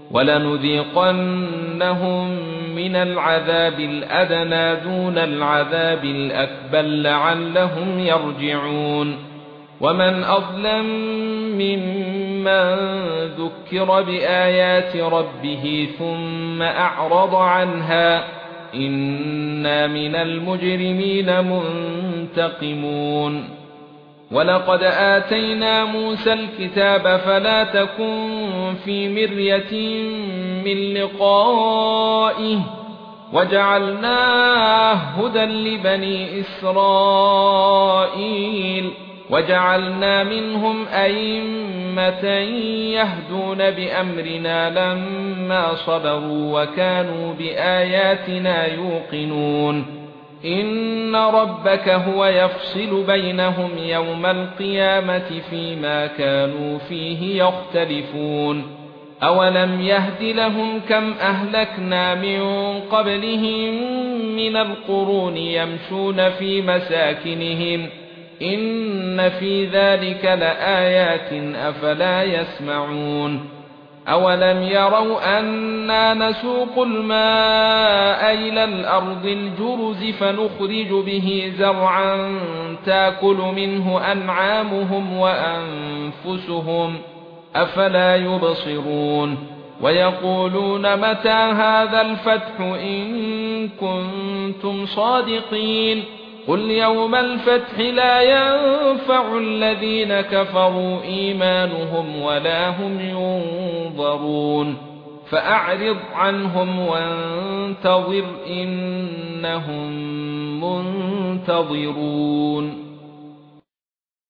ولنذيقنهم من العذاب الأدنى دون العذاب الأكبر لعلهم يرجعون ومن أظلم ممن ذكر بآيات ربه ثم أعرض عنها إنا من المجرمين منتقمون ولقد آتينا موسى الكتاب فلا تكن في مرية من لقائه وجعلناه هدى لبني إسرائيل وجعلنا منهم أئمة يهدون بأمرنا لما صبروا وكانوا بآياتنا يوقنون إن ربك هو يفصل بينهم يوم القيامة فيما كانوا فيه يختلفون أولم يهد لهم كم أهلكنا من قبلهم من القرون يمشون في مساكنهم إن في ذلك لآيات أفلا يسمعون أولم يروا أنا نسوق الماء إلى الأرض الجرز فنخرج به زرعا تأكل منه أنعامهم وأنفسهم أفلا يبصرون ويقولون متى هذا الفتح إن كنتم صادقين قل يوم الفتح لا ينفع الذين كفروا إيمانهم ولا هم ينظرون فأعرض عنهم وانتظر إنهم منتظرون